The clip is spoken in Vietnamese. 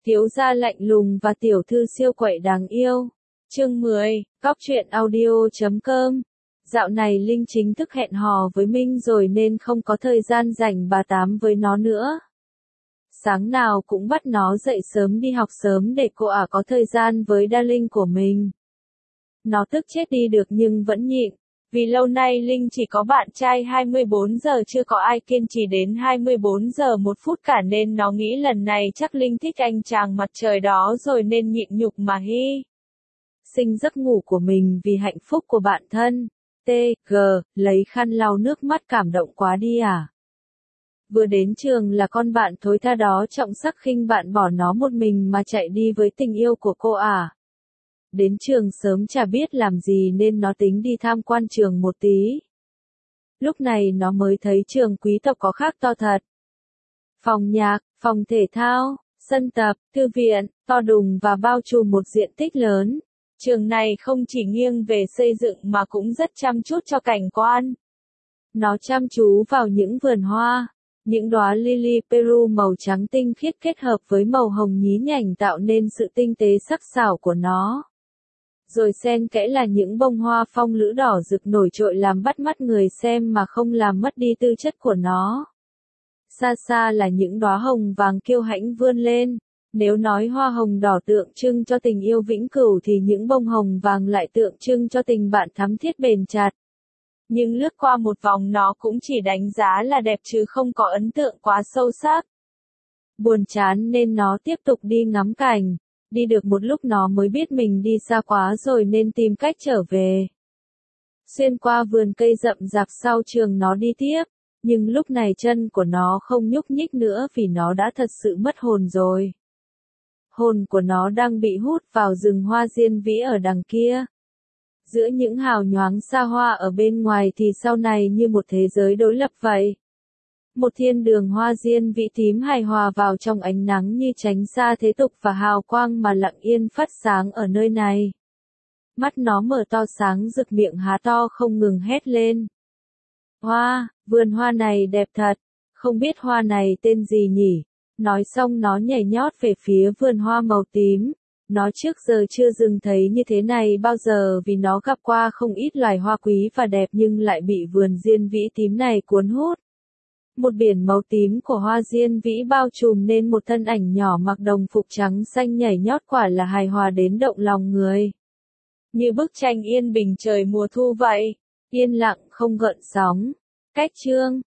Thiếu gia lạnh lùng và tiểu thư siêu quậy đáng yêu. Chương 10, Góc truyện audio.com. Dạo này Linh chính thức hẹn hò với Minh rồi nên không có thời gian rảnh bà tám với nó nữa. Sáng nào cũng bắt nó dậy sớm đi học sớm để cô ả có thời gian với darling của mình. Nó tức chết đi được nhưng vẫn nhịn. Vì lâu nay Linh chỉ có bạn trai 24 giờ chưa có ai kiên trì đến 24 giờ 1 phút cả nên nó nghĩ lần này chắc Linh thích anh chàng mặt trời đó rồi nên nhịn nhục mà hy sinh giấc ngủ của mình vì hạnh phúc của bạn thân. T.G. lấy khăn lau nước mắt cảm động quá đi à. Vừa đến trường là con bạn thối tha đó trọng sắc khinh bạn bỏ nó một mình mà chạy đi với tình yêu của cô à. Đến trường sớm chả biết làm gì nên nó tính đi tham quan trường một tí. Lúc này nó mới thấy trường quý tộc có khác to thật. Phòng nhạc, phòng thể thao, sân tập, thư viện, to đùng và bao trùm một diện tích lớn. Trường này không chỉ nghiêng về xây dựng mà cũng rất chăm chút cho cảnh quan. Nó chăm chú vào những vườn hoa, những đóa lily Peru màu trắng tinh khiết kết hợp với màu hồng nhí nhảnh tạo nên sự tinh tế sắc sảo của nó. Rồi xen kẽ là những bông hoa phong lữ đỏ rực nổi trội làm bắt mắt người xem mà không làm mất đi tư chất của nó. Xa xa là những đóa hồng vàng kiêu hãnh vươn lên. Nếu nói hoa hồng đỏ tượng trưng cho tình yêu vĩnh cửu thì những bông hồng vàng lại tượng trưng cho tình bạn thắm thiết bền chặt. Nhưng lướt qua một vòng nó cũng chỉ đánh giá là đẹp chứ không có ấn tượng quá sâu sắc. Buồn chán nên nó tiếp tục đi ngắm cảnh. Đi được một lúc nó mới biết mình đi xa quá rồi nên tìm cách trở về. Xuyên qua vườn cây rậm rạp sau trường nó đi tiếp. Nhưng lúc này chân của nó không nhúc nhích nữa vì nó đã thật sự mất hồn rồi. Hồn của nó đang bị hút vào rừng hoa diên vĩ ở đằng kia. Giữa những hào nhoáng xa hoa ở bên ngoài thì sau này như một thế giới đối lập vậy. Một thiên đường hoa diên vĩ tím hài hòa vào trong ánh nắng như tránh xa thế tục và hào quang mà lặng yên phát sáng ở nơi này. Mắt nó mở to sáng rực miệng há to không ngừng hét lên. Hoa, vườn hoa này đẹp thật, không biết hoa này tên gì nhỉ? Nói xong nó nhảy nhót về phía vườn hoa màu tím. Nó trước giờ chưa từng thấy như thế này bao giờ vì nó gặp qua không ít loài hoa quý và đẹp nhưng lại bị vườn diên vĩ tím này cuốn hút. Một biển màu tím của hoa diên vĩ bao trùm nên một thân ảnh nhỏ mặc đồng phục trắng xanh nhảy nhót quả là hài hòa đến động lòng người. Như bức tranh yên bình trời mùa thu vậy, yên lặng không gợn sóng. Cách chương